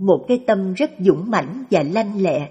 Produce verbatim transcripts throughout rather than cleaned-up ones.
một cái tâm rất dũng mãnh và lanh lẹ.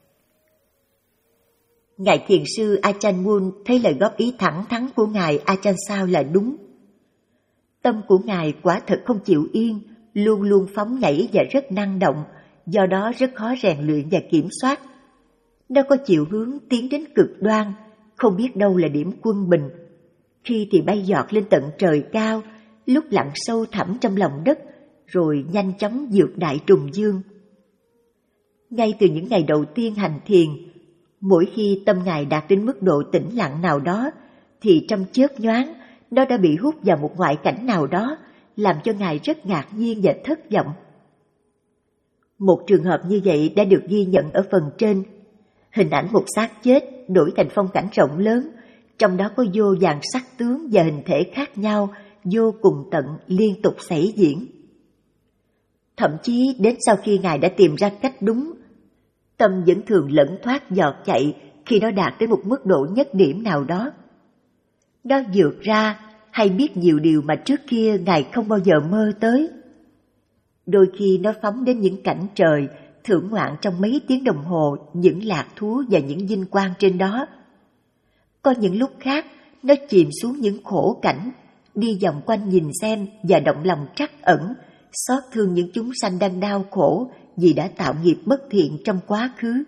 Ngài Thiền sư Ajahn Mun thấy lời góp ý thẳng thắn của Ngài Ajahn Sao là đúng. Tâm của Ngài quả thật không chịu yên, luôn luôn phóng nhảy và rất năng động, do đó rất khó rèn luyện và kiểm soát. Nó có chiều hướng tiến đến cực đoan, không biết đâu là điểm quân bình. Khi thì bay giọt lên tận trời cao, lúc lặn sâu thẳm trong lòng đất, rồi nhanh chóng vượt đại trùng dương. Ngay từ những ngày đầu tiên hành thiền, mỗi khi tâm Ngài đạt đến mức độ tĩnh lặng nào đó, thì trong chớp nhoáng, nó đã bị hút vào một ngoại cảnh nào đó, làm cho Ngài rất ngạc nhiên và thất vọng. Một trường hợp như vậy đã được ghi nhận ở phần trên. Hình ảnh một xác chết đổi thành phong cảnh rộng lớn, trong đó có vô vàn sắc tướng và hình thể khác nhau, vô cùng tận liên tục xảy diễn. Thậm chí đến sau khi Ngài đã tìm ra cách đúng, tâm vẫn thường lẫn thoát giọt chạy khi nó đạt đến một mức độ nhất điểm nào đó. Nó vượt ra hay biết nhiều điều mà trước kia Ngài không bao giờ mơ tới. Đôi khi nó phóng đến những cảnh trời, thưởng ngoạn trong mấy tiếng đồng hồ những lạc thú và những vinh quang trên đó. Có những lúc khác, nó chìm xuống những khổ cảnh, đi vòng quanh nhìn xem và động lòng trắc ẩn, xót thương những chúng sanh đang đau khổ vì đã tạo nghiệp bất thiện trong quá khứ.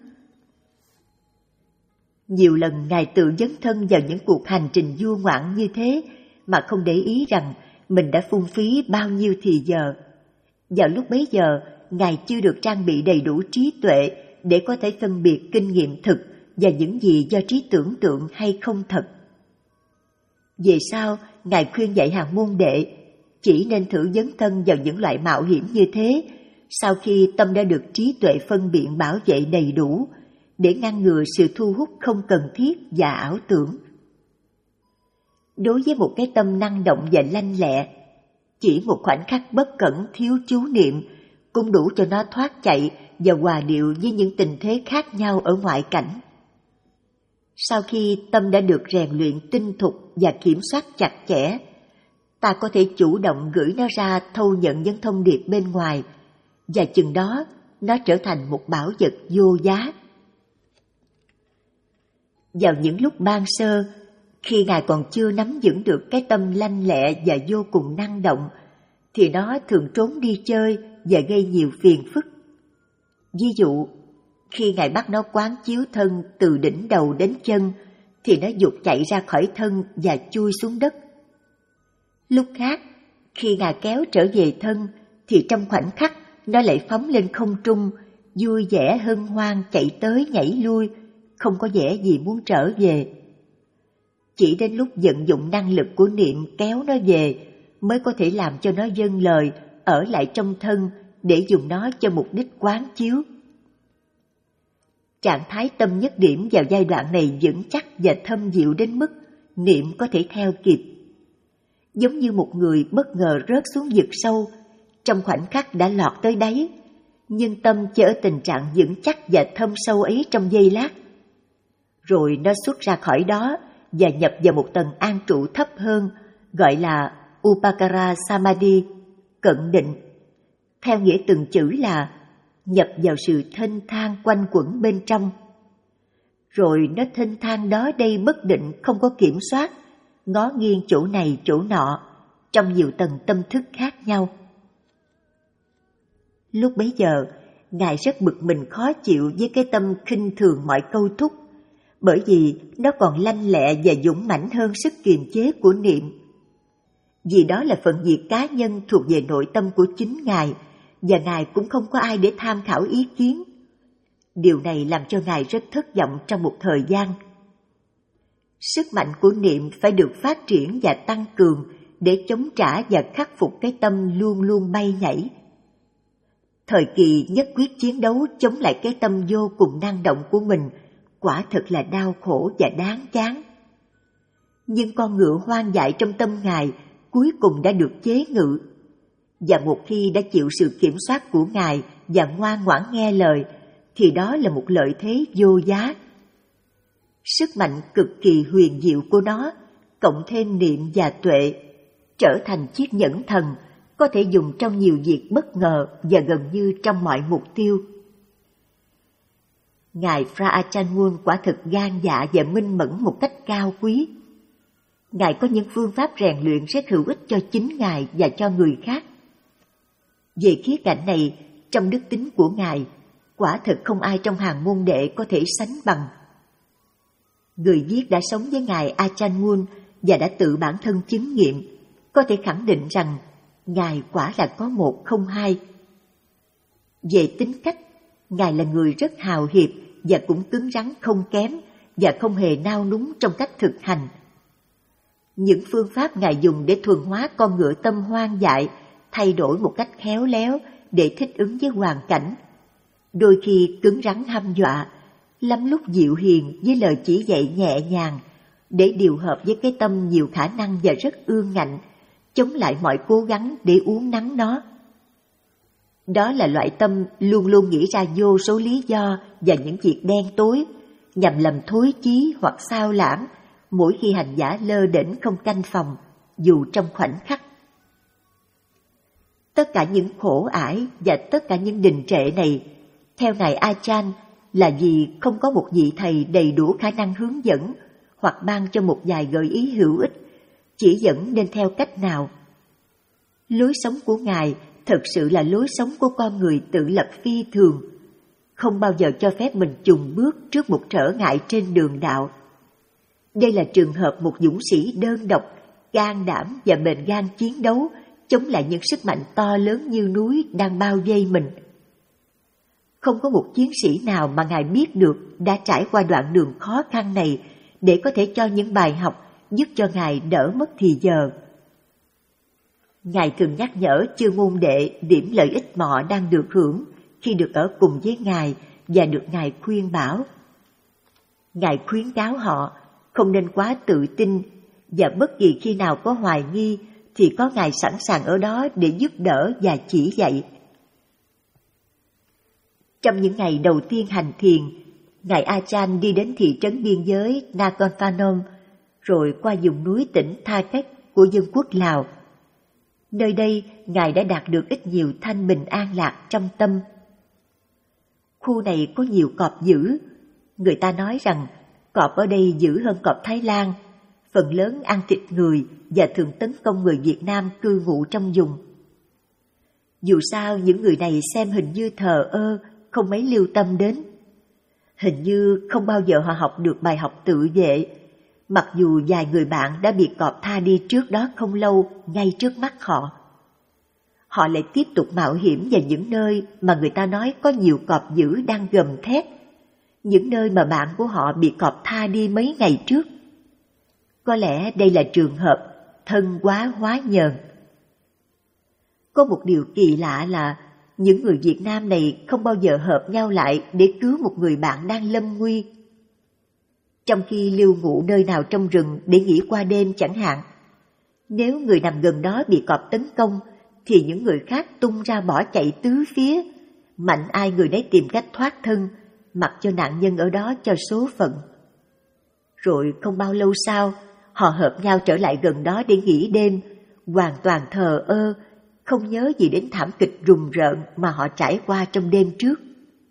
Nhiều lần Ngài tự dấn thân vào những cuộc hành trình du ngoạn như thế mà không để ý rằng mình đã phung phí bao nhiêu thì giờ. Vào lúc bấy giờ, Ngài chưa được trang bị đầy đủ trí tuệ để có thể phân biệt kinh nghiệm thực và những gì do trí tưởng tượng hay không thật. Về sau, Ngài khuyên dạy hàng môn đệ chỉ nên thử dấn thân vào những loại mạo hiểm như thế sau khi tâm đã được trí tuệ phân biện bảo vệ đầy đủ, để ngăn ngừa sự thu hút không cần thiết và ảo tưởng. Đối với một cái tâm năng động và lanh lẹ, chỉ một khoảnh khắc bất cẩn thiếu chú niệm cũng đủ cho nó thoát chạy và hòa điệu với những tình thế khác nhau ở ngoại cảnh. Sau khi tâm đã được rèn luyện tinh thục và kiểm soát chặt chẽ, ta có thể chủ động gửi nó ra thâu nhận những thông điệp bên ngoài, và chừng đó nó trở thành một bảo vật vô giá. Vào những lúc ban sơ, khi Ngài còn chưa nắm vững được cái tâm lanh lẹ và vô cùng năng động, thì nó thường trốn đi chơi và gây nhiều phiền phức. Ví dụ, khi Ngài bắt nó quán chiếu thân từ đỉnh đầu đến chân, thì nó giục chạy ra khỏi thân và chui xuống đất. Lúc khác, khi Ngài kéo trở về thân, thì trong khoảnh khắc nó lại phóng lên không trung, vui vẻ hân hoan chạy tới nhảy lui, không có vẻ gì muốn trở về. Chỉ đến lúc vận dụng năng lực của niệm kéo nó về, mới có thể làm cho nó vâng lời, ở lại trong thân để dùng nó cho mục đích quán chiếu. Trạng thái tâm nhất điểm vào giai đoạn này vững chắc và thâm diệu đến mức niệm có thể theo kịp. Giống như một người bất ngờ rớt xuống vực sâu, trong khoảnh khắc đã lọt tới đáy, nhưng tâm chỉ ở tình trạng vững chắc và thâm sâu ấy trong giây lát. Rồi nó xuất ra khỏi đó và nhập vào một tầng an trụ thấp hơn, gọi là Upakara Samadhi, cận định. Theo nghĩa từng chữ là nhập vào sự thênh thang quanh quẩn bên trong. Rồi nó thênh thang đó đây bất định không có kiểm soát, ngó nghiêng chỗ này chỗ nọ, trong nhiều tầng tâm thức khác nhau. Lúc bấy giờ, Ngài rất bực mình khó chịu với cái tâm khinh thường mọi câu thúc, bởi vì nó còn lanh lẹ và dũng mãnh hơn sức kiềm chế của niệm. Vì đó là phần việc cá nhân thuộc về nội tâm của chính Ngài, và Ngài cũng không có ai để tham khảo ý kiến. Điều này làm cho Ngài rất thất vọng trong một thời gian. Sức mạnh của niệm phải được phát triển và tăng cường để chống trả và khắc phục cái tâm luôn luôn bay nhảy. Thời kỳ nhất quyết chiến đấu chống lại cái tâm vô cùng năng động của mình quả thật là đau khổ và đáng chán. Nhưng con ngựa hoang dại trong tâm Ngài cuối cùng đã được chế ngự, và một khi đã chịu sự kiểm soát của Ngài và ngoan ngoãn nghe lời, thì đó là một lợi thế vô giá. Sức mạnh cực kỳ huyền diệu của nó, cộng thêm niệm và tuệ, trở thành chiếc nhẫn thần, có thể dùng trong nhiều việc bất ngờ và gần như trong mọi mục tiêu. Ngài Fra Achanmun quả thực gan dạ và minh mẫn một cách cao quý. Ngài có những phương pháp rèn luyện rất hữu ích cho chính Ngài và cho người khác. Về khía cạnh này, trong đức tính của Ngài, quả thực không ai trong hàng môn đệ có thể sánh bằng. Người viết đã sống với Ngài Achanmun và đã tự bản thân chứng nghiệm, có thể khẳng định rằng Ngài quả là có một không hai. Về tính cách, Ngài là người rất hào hiệp và cũng cứng rắn không kém và không hề nao núng trong cách thực hành. Những phương pháp Ngài dùng để thuần hóa con ngựa tâm hoang dại thay đổi một cách khéo léo để thích ứng với hoàn cảnh. Đôi khi cứng rắn hăm dọa, lắm lúc dịu hiền với lời chỉ dạy nhẹ nhàng để điều hợp với cái tâm nhiều khả năng và rất ương ngạnh, chống lại mọi cố gắng để uốn nắn nó. Đó là loại tâm luôn luôn nghĩ ra vô số lý do và những việc đen tối, nhằm làm thối chí hoặc sao lãng mỗi khi hành giả lơ đễnh không canh phòng, dù trong khoảnh khắc. Tất cả những khổ ải và tất cả những đình trệ này, theo Ngài Achan, là vì không có một vị thầy đầy đủ khả năng hướng dẫn hoặc ban cho một vài gợi ý hữu ích, chỉ dẫn nên theo cách nào. Lối sống của Ngài thực sự là lối sống của con người tự lập phi thường, không bao giờ cho phép mình chùn bước trước một trở ngại trên đường đạo. Đây là trường hợp một dũng sĩ đơn độc, can đảm và bền gan chiến đấu, chống lại những sức mạnh to lớn như núi đang bao vây mình. Không có một chiến sĩ nào mà Ngài biết được đã trải qua đoạn đường khó khăn này để có thể cho những bài học giúp cho Ngài đỡ mất thì giờ. Ngài thường nhắc nhở chư môn đệ điểm lợi ích mọ đang được hưởng khi được ở cùng với Ngài và được Ngài khuyên bảo. Ngài khuyến cáo họ không nên quá tự tin và bất kỳ khi nào có hoài nghi thì có Ngài sẵn sàng ở đó để giúp đỡ và chỉ dạy. Trong những ngày đầu tiên hành thiền, Ngài Achan đi đến thị trấn biên giới Nakhon Phanom, rồi qua vùng núi tỉnh Tha Cách của Vương quốc Lào. Nơi đây, Ngài đã đạt được ít nhiều thanh bình an lạc trong tâm. Khu này có nhiều cọp dữ. Người ta nói rằng cọp ở đây dữ hơn cọp Thái Lan, phần lớn ăn thịt người và thường tấn công người Việt Nam cư ngụ trong vùng. Dù sao, những người này xem hình như thờ ơ, không mấy lưu tâm đến. Hình như không bao giờ họ học được bài học tự vệ, mặc dù vài người bạn đã bị cọp tha đi trước đó không lâu ngay trước mắt họ. Họ lại tiếp tục mạo hiểm vào những nơi mà người ta nói có nhiều cọp dữ đang gầm thét, những nơi mà bạn của họ bị cọp tha đi mấy ngày trước. Có lẽ đây là trường hợp thân quá hóa nhờn. Có một điều kỳ lạ là những người Việt Nam này không bao giờ hợp nhau lại để cứu một người bạn đang lâm nguy. Trong khi lưu ngụ nơi nào trong rừng để nghỉ qua đêm chẳng hạn, nếu người nằm gần đó bị cọp tấn công, thì những người khác tung ra bỏ chạy tứ phía, mạnh ai người nấy tìm cách thoát thân, mặc cho nạn nhân ở đó cho số phận. Rồi không bao lâu sau, họ hợp nhau trở lại gần đó để nghỉ đêm, hoàn toàn thờ ơ, không nhớ gì đến thảm kịch rùng rợn mà họ trải qua trong đêm trước.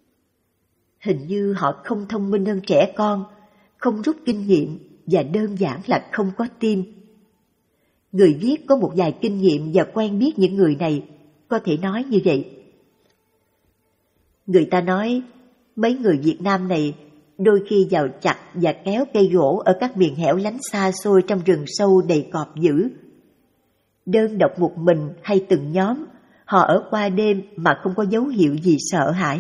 Hình như họ không thông minh hơn trẻ con, không rút kinh nghiệm và đơn giản là không có tim. Người viết có một vài kinh nghiệm và quen biết những người này, có thể nói như vậy. Người ta nói, mấy người Việt Nam này đôi khi vào chặt và kéo cây gỗ ở các miền hẻo lánh xa xôi trong rừng sâu đầy cọp dữ. Đơn độc một mình hay từng nhóm, họ ở qua đêm mà không có dấu hiệu gì sợ hãi.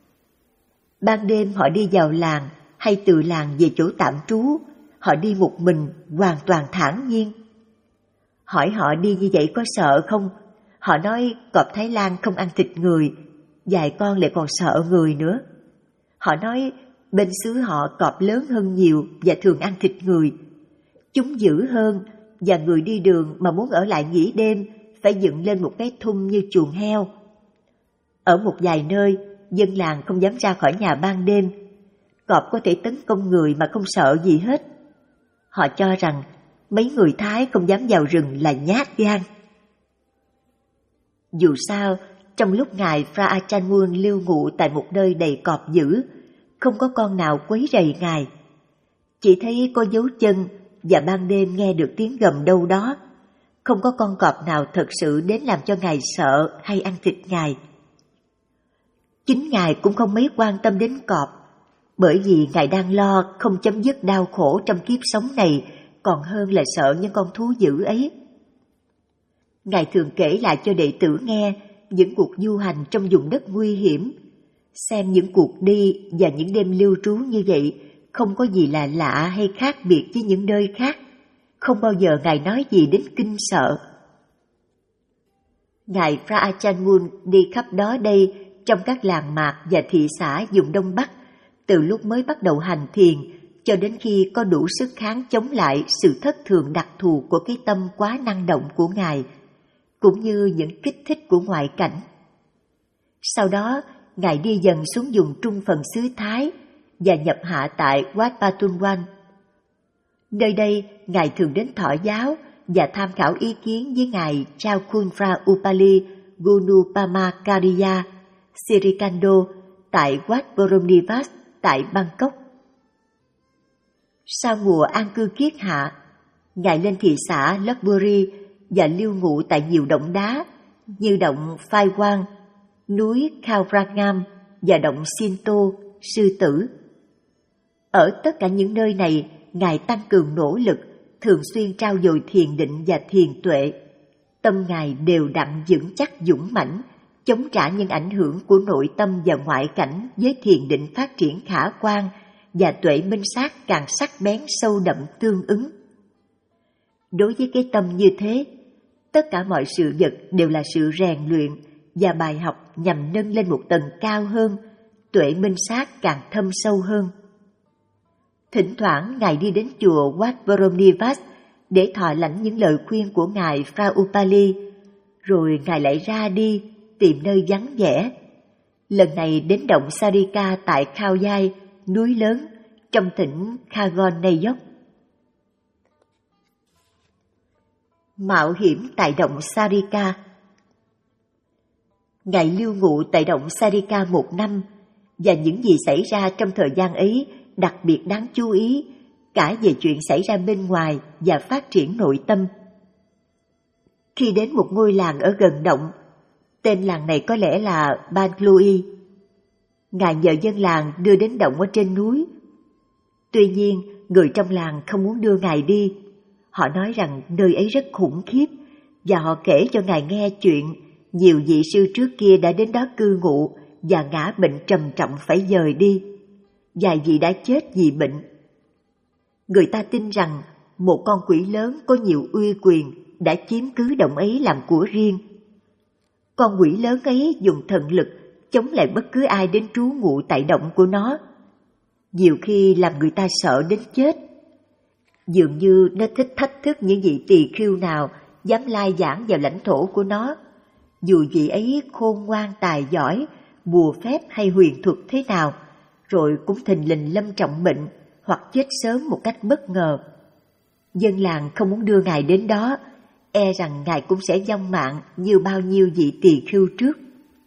Ban đêm họ đi vào làng hay từ làng về chỗ tạm trú, họ đi một mình hoàn toàn thản nhiên. Hỏi họ đi như vậy có sợ không? Họ nói cọp Thái Lan không ăn thịt người, vài con lại còn sợ người nữa. Họ nói bên xứ họ cọp lớn hơn nhiều và thường ăn thịt người. Chúng dữ hơn, và người đi đường mà muốn ở lại nghỉ đêm phải dựng lên một cái thung như chuồng heo. Ở một vài nơi, dân làng không dám ra khỏi nhà ban đêm. Cọp có thể tấn công người mà không sợ gì hết. Họ cho rằng mấy người Thái không dám vào rừng là nhát gan. Dù sao, trong lúc ngài Fra Achanmun lưu ngụ tại một nơi đầy cọp dữ, không có con nào quấy rầy ngài. Chỉ thấy có dấu chân và ban đêm nghe được tiếng gầm đâu đó. Không có con cọp nào thật sự đến làm cho ngài sợ hay ăn thịt ngài. Chính ngài cũng không mấy quan tâm đến cọp, bởi vì ngài đang lo không chấm dứt đau khổ trong kiếp sống này còn hơn là sợ những con thú dữ ấy. Ngài thường kể lại cho đệ tử nghe những cuộc du hành trong vùng đất nguy hiểm, xem những cuộc đi và những đêm lưu trú như vậy không có gì là lạ hay khác biệt với những nơi khác. Không bao giờ ngài nói gì đến kinh sợ. Ngài Fra Achanmun đi khắp đó đây trong các làng mạc và thị xã vùng Đông Bắc, từ lúc mới bắt đầu hành thiền cho đến khi có đủ sức kháng chống lại sự thất thường đặc thù của cái tâm quá năng động của ngài, cũng như những kích thích của ngoại cảnh. Sau đó, ngài đi dần xuống vùng trung phần xứ Thái và nhập hạ tại Wat Patunwan. Nơi đây, ngài thường đến thọ giáo và tham khảo ý kiến với ngài Chaukun Phra Upali Gunupamakariya Sirikando tại Wat Boromnivas tại Bangkok. Sau mùa an cư kiết hạ, ngài lên thị xã Lopburi và lưu ngụ tại nhiều động đá như động Phai Quang, núi Khao Phragam và động Sinto, Sư Tử. Ở tất cả những nơi này, ngài tăng cường nỗ lực, thường xuyên trao dồi thiền định và thiền tuệ. Tâm ngài đều đặn vững chắc dũng mãnh, chống trả những ảnh hưởng của nội tâm và ngoại cảnh với thiền định phát triển khả quan và tuệ minh sát càng sắc bén sâu đậm tương ứng. Đối với cái tâm như thế, tất cả mọi sự vật đều là sự rèn luyện và bài học nhằm nâng lên một tầng cao hơn, tuệ minh sát càng thâm sâu hơn. Thỉnh thoảng ngài đi đến chùa Wat Boromnivas để thọ lãnh những lời khuyên của ngài Phra Upali, rồi ngài lại ra đi tìm nơi vắng vẻ. Lần này đến động Sarika tại Khao Yai, núi lớn trong tỉnh Khagon Nayok. Mạo hiểm tại động Sarika. Ngài lưu ngụ tại động Sarika một năm, và những gì xảy ra trong thời gian ấy đặc biệt đáng chú ý, cả về chuyện xảy ra bên ngoài và phát triển nội tâm. Khi đến một ngôi làng ở gần động, tên làng này có lẽ là Banglui, ngài nhờ dân làng đưa đến động ở trên núi. Tuy nhiên, người trong làng không muốn đưa ngài đi. Họ nói rằng nơi ấy rất khủng khiếp, và họ kể cho ngài nghe chuyện nhiều vị sư trước kia đã đến đó cư ngụ và ngã bệnh trầm trọng phải dời đi. Vài vị đã chết vì bệnh. Người ta tin rằng một con quỷ lớn có nhiều uy quyền đã chiếm cứ động ấy làm của riêng. Con quỷ lớn ấy dùng thần lực chống lại bất cứ ai đến trú ngụ tại động của nó, nhiều khi làm người ta sợ đến chết. Dường như nó thích thách thức những vị tỳ khưu nào dám lai giảng vào lãnh thổ của nó, dù vị ấy khôn ngoan tài giỏi, bùa phép hay huyền thuật thế nào, rồi cũng thình lình lâm trọng bệnh hoặc chết sớm một cách bất ngờ. Dân làng không muốn đưa ngài đến đó, e rằng ngài cũng sẽ vong mạng như bao nhiêu vị tỳ khưu trước.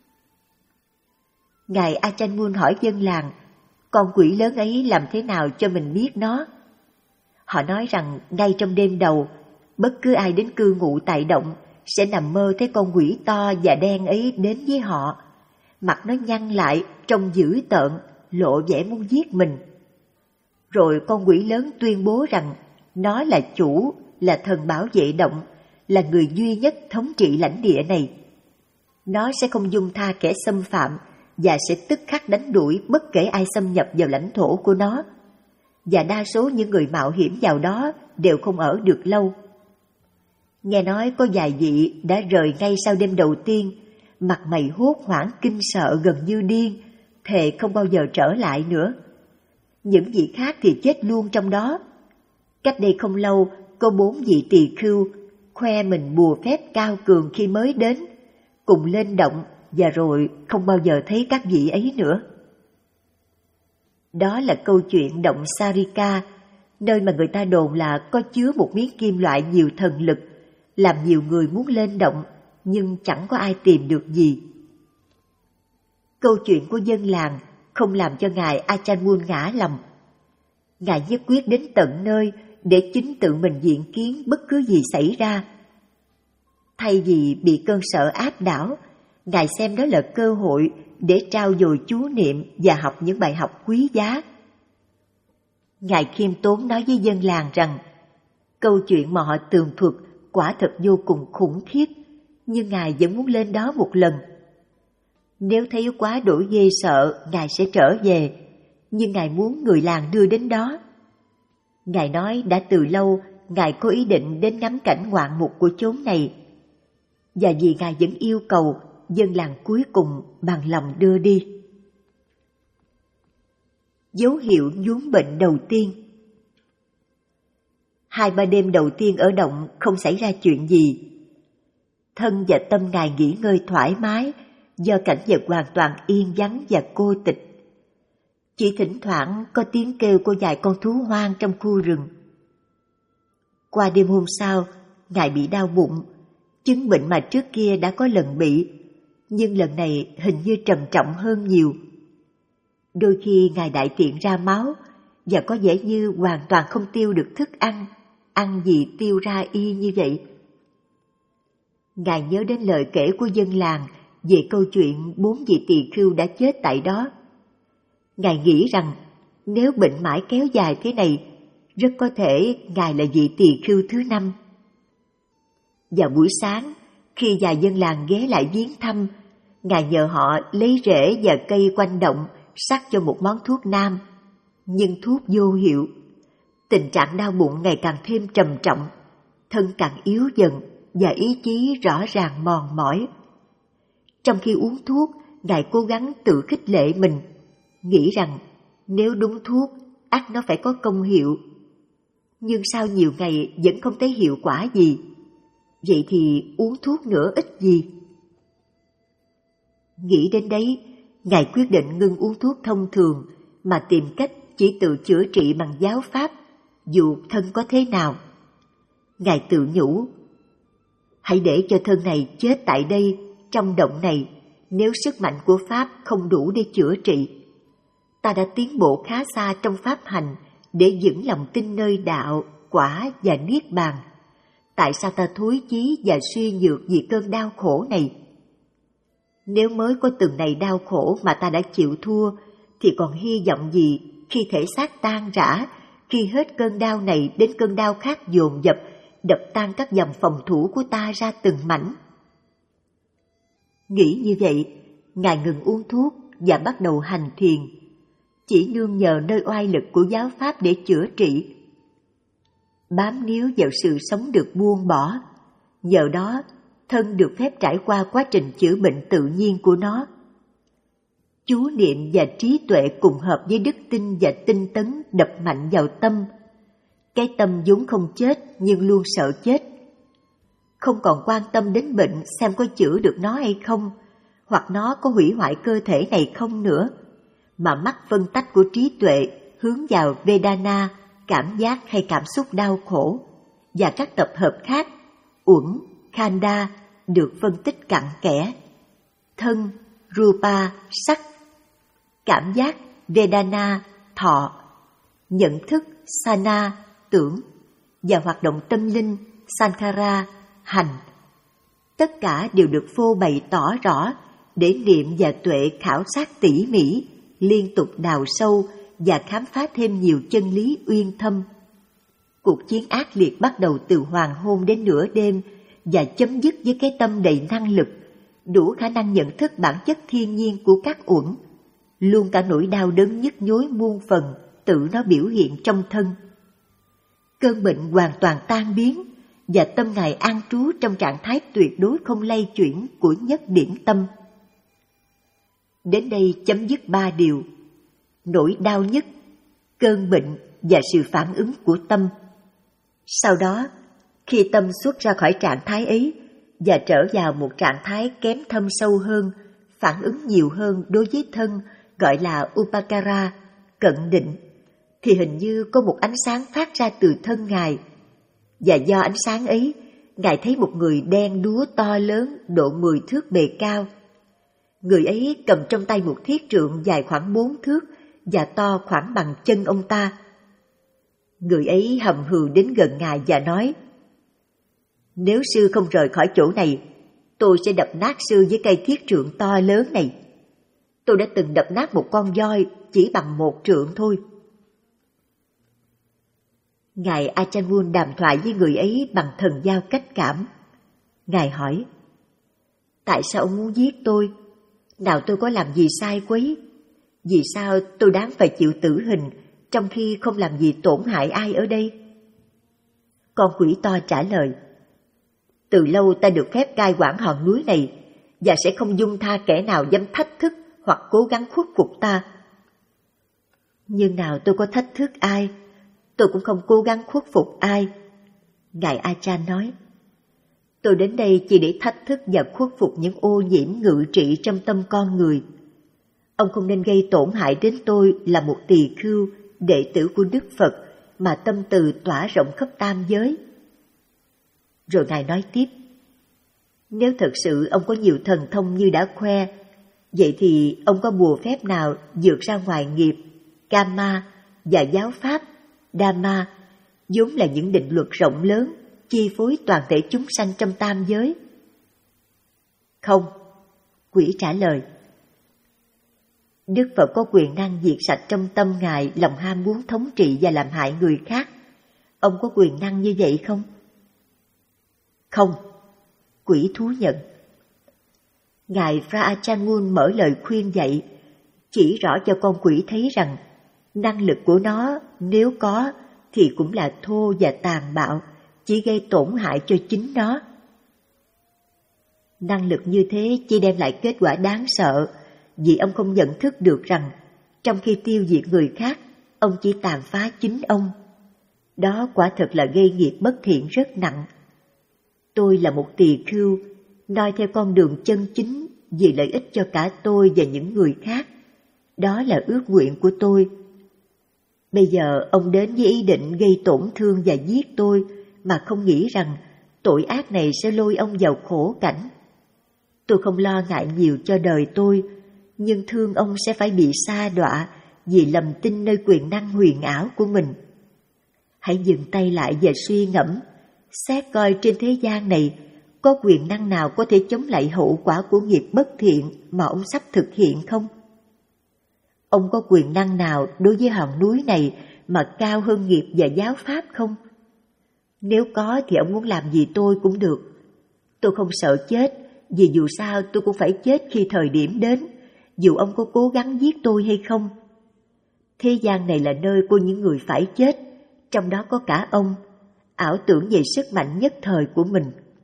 Ngài Achanmun hỏi dân làng, con quỷ lớn ấy làm thế nào cho mình biết nó? Họ nói rằng ngay trong đêm đầu, bất cứ ai đến cư ngụ tại động sẽ nằm mơ thấy con quỷ to và đen ấy đến với họ. Mặt nó nhăn lại, trông dữ tợn, lộ vẻ muốn giết mình. Rồi con quỷ lớn tuyên bố rằng nó là chủ, là thần bảo vệ động, là người duy nhất thống trị lãnh địa này. Nó sẽ không dung tha kẻ xâm phạm và sẽ tức khắc đánh đuổi bất kể ai xâm nhập vào lãnh thổ của nó. Và đa số những người mạo hiểm vào đó đều không ở được lâu. Nghe nói có vài vị đã rời ngay sau đêm đầu tiên, mặt mày hốt hoảng kinh sợ gần như điên, thề không bao giờ trở lại nữa. Những vị khác thì chết luôn trong đó. Cách đây không lâu, có bốn vị tỳ khưu khoe mình bùa phép cao cường khi mới đến, cùng lên động và rồi không bao giờ thấy các vị ấy nữa. Đó là câu chuyện động Sarika, nơi mà người ta đồn là có chứa một miếng kim loại nhiều thần lực, làm nhiều người muốn lên động nhưng chẳng có ai tìm được gì. Câu chuyện của dân làng không làm cho ngài Ajahn Mun ngã lòng. Ngài nhất quyết đến tận nơi để chính tự mình diện kiến bất cứ gì xảy ra. Thay vì bị cơn sợ áp đảo, ngài xem đó là cơ hội để trao dồi chú niệm và học những bài học quý giá. Ngài khiêm tốn nói với dân làng rằng câu chuyện mà họ tường thuật quả thật vô cùng khủng khiếp, nhưng ngài vẫn muốn lên đó một lần. Nếu thấy quá đỗi ghê sợ, ngài sẽ trở về, nhưng ngài muốn người làng đưa đến đó. Ngài nói đã từ lâu ngài có ý định đến ngắm cảnh ngoạn mục của chốn này, và vì ngài vẫn yêu cầu, dân làng cuối cùng bằng lòng đưa đi. Dấu hiệu vướng bệnh đầu tiên. Hai ba đêm đầu tiên ở động không xảy ra chuyện gì. Thân và tâm ngài nghỉ ngơi thoải mái do cảnh vật hoàn toàn yên vắng và cô tịch. Chỉ thỉnh thoảng có tiếng kêu của vài con thú hoang trong khu rừng. Qua đêm hôm sau, ngài bị đau bụng, chứng bệnh mà trước kia đã có lần bị, nhưng lần này hình như trầm trọng hơn nhiều. Đôi khi ngài đại tiện ra máu, và có vẻ như hoàn toàn không tiêu được thức ăn, ăn gì tiêu ra y như vậy. Ngài nhớ đến lời kể của dân làng về câu chuyện bốn vị tỳ khưu đã chết tại đó. Ngài nghĩ rằng nếu bệnh mãi kéo dài thế này, rất có thể ngài là vị tỳ khưu thứ năm. Vào buổi sáng, khi vài dân làng ghé lại viếng thăm, ngài nhờ họ lấy rễ và cây quanh động sắc cho một món thuốc nam, nhưng thuốc vô hiệu. Tình trạng đau bụng ngày càng thêm trầm trọng, thân càng yếu dần và ý chí rõ ràng mòn mỏi. Trong khi uống thuốc, ngài cố gắng tự khích lệ mình, nghĩ rằng nếu đúng thuốc, ắt nó phải có công hiệu. Nhưng sau nhiều ngày vẫn không thấy hiệu quả gì. Vậy thì uống thuốc nữa ích gì? Nghĩ đến đấy, ngài quyết định ngưng uống thuốc thông thường mà tìm cách chỉ tự chữa trị bằng giáo pháp, dù thân có thế nào. Ngài tự nhủ, hãy để cho thân này chết tại đây, trong động này, nếu sức mạnh của pháp không đủ để chữa trị. Ta đã tiến bộ khá xa trong pháp hành để vững lòng tin nơi đạo, quả và niết bàn. Tại sao ta thối chí và suy nhược vì cơn đau khổ này? Nếu mới có từng này đau khổ mà ta đã chịu thua, thì còn hy vọng gì khi thể xác tan rã, khi hết cơn đau này đến cơn đau khác dồn dập, đập tan các dòng phòng thủ của ta ra từng mảnh. Nghĩ như vậy, ngài ngừng uống thuốc và bắt đầu hành thiền, chỉ nương nhờ nơi oai lực của giáo pháp để chữa trị. Bám níu vào sự sống được buông bỏ, nhờ đó thân được phép trải qua quá trình chữa bệnh tự nhiên của nó. Chú niệm và trí tuệ cùng hợp với đức tin và tinh tấn đập mạnh vào tâm. Cái tâm vốn không chết nhưng luôn sợ chết. Không còn quan tâm đến bệnh xem có chữa được nó hay không, hoặc nó có hủy hoại cơ thể này không nữa, mà mắt phân tách của trí tuệ hướng vào Vedana, cảm giác hay cảm xúc đau khổ, và các tập hợp khác, uẩn, khanda, được phân tích cặn kẽ. Thân, rupa, sắc, cảm giác, Vedana, thọ, nhận thức, sana, tưởng, và hoạt động tâm linh, sankhara, hành. Tất cả đều được phô bày tỏ rõ để niệm và tuệ khảo sát tỉ mỉ, liên tục đào sâu và khám phá thêm nhiều chân lý uyên thâm. Cuộc chiến ác liệt bắt đầu từ hoàng hôn đến nửa đêm và chấm dứt với cái tâm đầy năng lực, đủ khả năng nhận thức bản chất thiên nhiên của các uẩn. Luôn cả nỗi đau đớn nhức nhối muôn phần tự nó biểu hiện trong thân. Cơn bệnh hoàn toàn tan biến và tâm ngài an trú trong trạng thái tuyệt đối không lay chuyển của nhất điển tâm. Đến đây chấm dứt ba điều: nỗi đau nhất, cơn bệnh và sự phản ứng của tâm. Sau đó, khi tâm xuất ra khỏi trạng thái ấy và trở vào một trạng thái kém thâm sâu hơn, phản ứng nhiều hơn đối với thân, gọi là upakara, cận định, thì hình như có một ánh sáng phát ra từ thân ngài. Và do ánh sáng ấy, Ngài thấy một người đen đúa to lớn độ mười thước bề cao. Người ấy cầm trong tay một thiết trượng dài khoảng bốn thước và to khoảng bằng chân ông ta. Người ấy hầm hừ đến gần Ngài và nói: Nếu sư không rời khỏi chỗ này, tôi sẽ đập nát sư với cây thiết trượng to lớn này. Tôi đã từng đập nát một con voi chỉ bằng một trượng thôi. Ngài Ajahn Mun đàm thoại với người ấy bằng thần giao cách cảm. Ngài hỏi: Tại sao ông muốn giết tôi? Nào tôi có làm gì sai quấy? Vì sao tôi đáng phải chịu tử hình trong khi không làm gì tổn hại ai ở đây? Con quỷ to trả lời: Từ lâu ta được phép cai quản hòn núi này và sẽ không dung tha kẻ nào dám thách thức hoặc cố gắng khuất phục ta. Nhưng nào tôi có thách thức ai? Tôi cũng không cố gắng khuất phục ai. Ngài Ajahn nói: Tôi đến đây chỉ để thách thức và khuất phục những ô nhiễm ngự trị trong tâm con người. Ông không nên gây tổn hại đến tôi là một tỳ khưu, đệ tử của Đức Phật mà tâm từ tỏa rộng khắp tam giới. Rồi Ngài nói tiếp: Nếu thật sự ông có nhiều thần thông như đã khoe, vậy thì ông có bùa phép nào vượt ra ngoài nghiệp, Kama và giáo pháp, Dhamma, vốn là những định luật rộng lớn, chi phối toàn thể chúng sanh trong tam giới? Không, quỷ trả lời. Đức Phật có quyền năng diệt sạch trong tâm Ngài lòng ham muốn thống trị và làm hại người khác. Ông có quyền năng như vậy không? Không, quỷ thú nhận. Ngài Phra Ajahn Mun mở lời khuyên dạy, chỉ rõ cho con quỷ thấy rằng năng lực của nó nếu có thì cũng là thô và tàn bạo, chỉ gây tổn hại cho chính nó. Năng lực như thế chỉ đem lại kết quả đáng sợ, vì ông không nhận thức được rằng trong khi tiêu diệt người khác, ông chỉ tàn phá chính ông. Đó quả thật là gây nghiệp bất thiện rất nặng. Tôi là một tỳ khưu, noi theo con đường chân chính vì lợi ích cho cả tôi và những người khác. Đó là ước nguyện của tôi. Bây giờ ông đến với ý định gây tổn thương và giết tôi mà không nghĩ rằng tội ác này sẽ lôi ông vào khổ cảnh. Tôi không lo ngại nhiều cho đời tôi, nhưng thương ông sẽ phải bị sa đọa vì lầm tin nơi quyền năng huyền ảo của mình. Hãy dừng tay lại và suy ngẫm, xét coi trên thế gian này có quyền năng nào có thể chống lại hậu quả của nghiệp bất thiện mà ông sắp thực hiện không? Ông có quyền năng nào đối với hòn núi này mà cao hơn nghiệp và giáo pháp không? Nếu có thì ông muốn làm gì tôi cũng được. Tôi không sợ chết, vì dù sao tôi cũng phải chết khi thời điểm đến, dù ông có cố gắng giết tôi hay không. Thế gian này là nơi của những người phải chết, trong đó có cả ông, ảo tưởng về sức mạnh nhất thời của mình.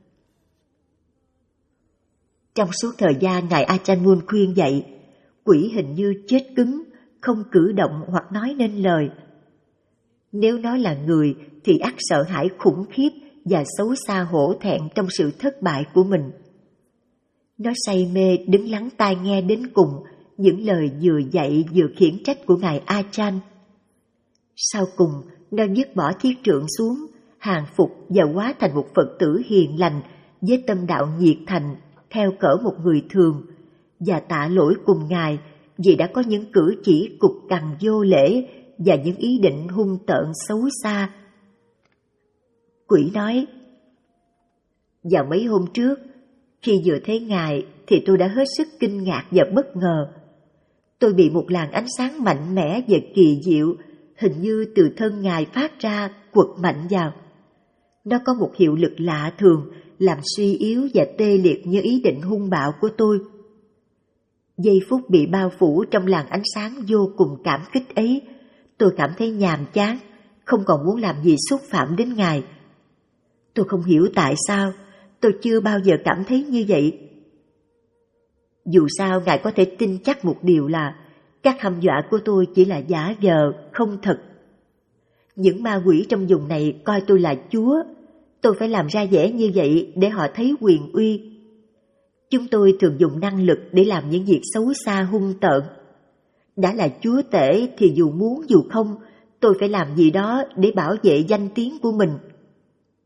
Trong suốt thời gian Ngài Ajahn Mun khuyên dạy, quỷ hình như chết cứng, không cử động hoặc nói nên lời. Nếu nó là người thì ắt sợ hãi khủng khiếp và xấu xa hổ thẹn trong sự thất bại của mình. Nó say mê đứng lắng tai nghe đến cùng những lời vừa dạy vừa khiển trách của Ngài Ajahn. Sau cùng, nó dứt bỏ thiết trượng xuống, hàng phục và hóa thành một Phật tử hiền lành với tâm đạo nhiệt thành, theo cỡ một người thường, và tạ lỗi cùng Ngài vì đã có những cử chỉ cục cằn vô lễ và những ý định hung tợn xấu xa. Quỷ nói: Vào mấy hôm trước, khi vừa thấy Ngài thì tôi đã hết sức kinh ngạc và bất ngờ. Tôi bị một làn ánh sáng mạnh mẽ và kỳ diệu, hình như từ thân Ngài phát ra, quật mạnh vào. Nó có một hiệu lực lạ thường, làm suy yếu và tê liệt như ý định hung bạo của tôi. Giây phút bị bao phủ trong làn ánh sáng vô cùng cảm kích ấy, tôi cảm thấy nhàm chán, không còn muốn làm gì xúc phạm đến Ngài. Tôi không hiểu tại sao, tôi chưa bao giờ cảm thấy như vậy. Dù sao Ngài có thể tin chắc một điều là các hăm dọa của tôi chỉ là giả vờ, không thật. Những ma quỷ trong vùng này coi tôi là Chúa, tôi phải làm ra vẻ như vậy để họ thấy quyền uy. Chúng tôi thường dùng năng lực để làm những việc xấu xa hung tợn. Đã là chúa tể thì dù muốn dù không, tôi phải làm gì đó để bảo vệ danh tiếng của mình.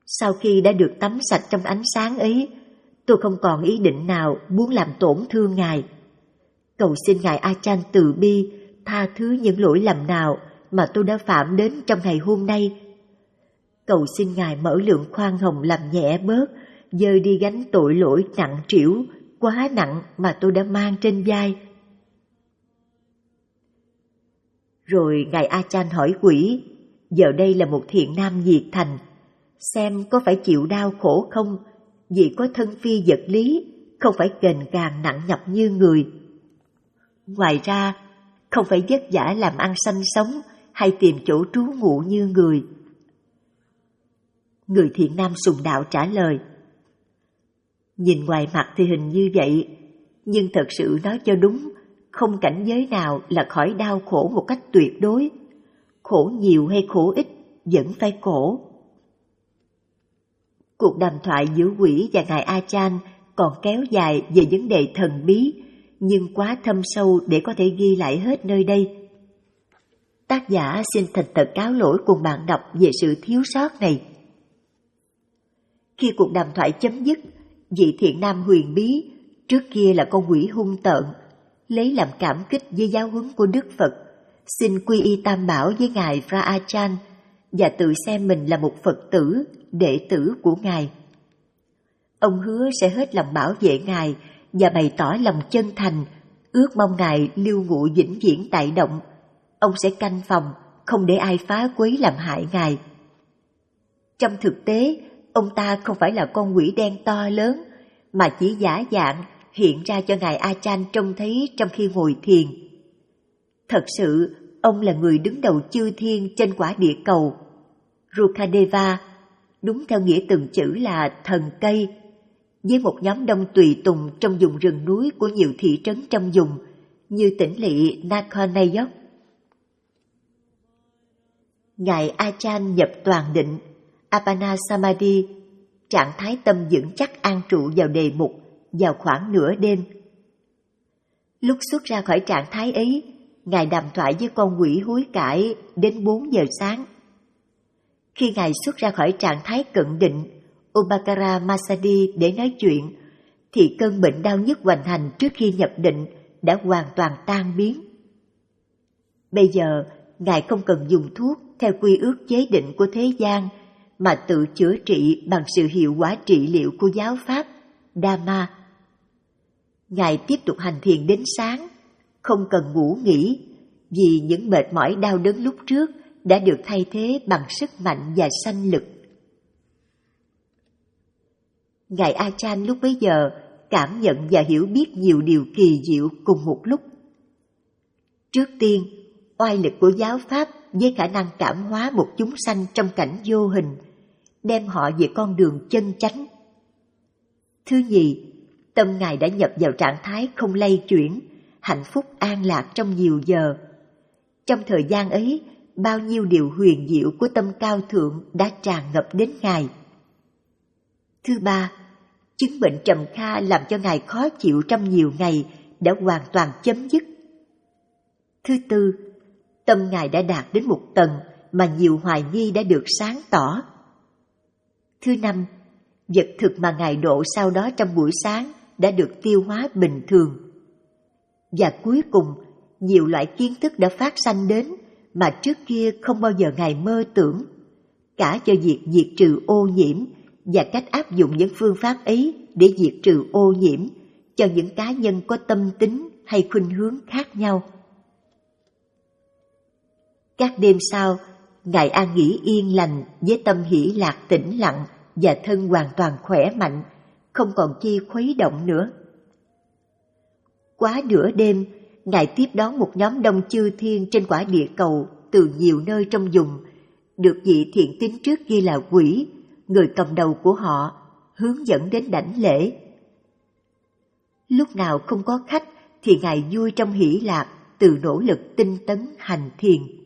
Sau khi đã được tắm sạch trong ánh sáng ấy, tôi không còn ý định nào muốn làm tổn thương Ngài. Cầu xin Ngài Achan từ bi, tha thứ những lỗi lầm nào mà tôi đã phạm đến trong ngày hôm nay. Cầu xin Ngài mở lượng khoan hồng làm nhẹ bớt, dời đi gánh tội lỗi nặng trĩu, quá nặng mà tôi đã mang trên vai. Rồi Ngài Achan hỏi quỷ, giờ đây là một thiện nam nhiệt thành, xem có phải chịu đau khổ không, vì có thân phi vật lý, không phải kềnh càng nặng nhọc như người. Ngoài ra, không phải vất vả làm ăn sanh sống hay tìm chỗ trú ngụ như người. Người thiện nam sùng đạo trả lời, nhìn ngoài mặt thì hình như vậy, nhưng thật sự nói cho đúng, không cảnh giới nào là khỏi đau khổ một cách tuyệt đối. Khổ nhiều hay khổ ít vẫn phải khổ. Cuộc đàm thoại giữa quỷ và Ngài Achan còn kéo dài về vấn đề thần bí, nhưng quá thâm sâu để có thể ghi lại hết nơi đây. Tác giả xin thành thật cáo lỗi cùng bạn đọc về sự thiếu sót này. Khi cuộc đàm thoại chấm dứt, vị thiện nam huyền bí, trước kia là con quỷ hung tợn, lấy làm cảm kích với giáo huấn của Đức Phật, xin quy y Tam Bảo với Ngài Fra Achan và tự xem mình là một Phật tử, đệ tử của Ngài. Ông hứa sẽ hết lòng bảo vệ Ngài và bày tỏ lòng chân thành, ước mong Ngài lưu ngụ vĩnh viễn tại động. Ông sẽ canh phòng, không để ai phá quấy làm hại Ngài. Trong thực tế, ông ta không phải là con quỷ đen to lớn, mà chỉ giả dạng hiện ra cho Ngài Achan trông thấy trong khi ngồi thiền. Thật sự, ông là người đứng đầu chư thiên trên quả địa cầu. Rukadeva, đúng theo nghĩa từng chữ là thần cây, với một nhóm đông tùy tùng trong vùng rừng núi của nhiều thị trấn trong vùng, như tỉnh lỵ Nakhon-Nayok. Ngài Achan nhập toàn định, Apana Samadhi, trạng thái tâm vững chắc an trụ vào đề mục, vào khoảng nửa đêm. Lúc xuất ra khỏi trạng thái ấy, Ngài đàm thoại với con quỷ hối cải đến bốn giờ sáng. Khi Ngài xuất ra khỏi trạng thái cận định, Upakara Masadi để nói chuyện, thì cơn bệnh đau nhức hoành hành trước khi nhập định đã hoàn toàn tan biến. Bây giờ, Ngài không cần dùng thuốc theo quy ước chế định của thế gian, mà tự chữa trị bằng sự hiệu quả trị liệu của giáo pháp Dhamma. Ngài tiếp tục hành thiền đến sáng, không cần ngủ nghỉ, vì những mệt mỏi đau đớn lúc trước đã được thay thế bằng sức mạnh và sanh lực. Ngài Achan lúc bấy giờ cảm nhận và hiểu biết nhiều điều kỳ diệu cùng một lúc. Trước tiên, oai lực của giáo pháp với khả năng cảm hóa một chúng sanh trong cảnh vô hình, đem họ về con đường chân chánh. Thứ nhì, tâm Ngài đã nhập vào trạng thái không lay chuyển, hạnh phúc an lạc trong nhiều giờ. Trong thời gian ấy, bao nhiêu điều huyền diệu của tâm cao thượng đã tràn ngập đến Ngài. Thứ ba, chứng bệnh trầm kha làm cho Ngài khó chịu trong nhiều ngày đã hoàn toàn chấm dứt. Thứ tư, tâm Ngài đã đạt đến một tầng mà nhiều hoài nghi đã được sáng tỏ. Thứ năm, vật thực mà Ngài độ sau đó trong buổi sáng đã được tiêu hóa bình thường. Và cuối cùng, nhiều loại kiến thức đã phát sanh đến mà trước kia không bao giờ Ngài mơ tưởng, cả cho việc diệt trừ ô nhiễm và cách áp dụng những phương pháp ấy để diệt trừ ô nhiễm cho những cá nhân có tâm tính hay khuynh hướng khác nhau. Các đêm sau, Ngài an nghỉ yên lành với tâm hỷ lạc tĩnh lặng và thân hoàn toàn khỏe mạnh, không còn chi khuấy động nữa. Quá nửa đêm, Ngài tiếp đón một nhóm đông chư thiên trên quả địa cầu từ nhiều nơi trong vùng, được vị thiện tín trước ghi là quỷ, người cầm đầu của họ, hướng dẫn đến đảnh lễ. Lúc nào không có khách thì Ngài vui trong hỷ lạc từ nỗ lực tinh tấn hành thiền.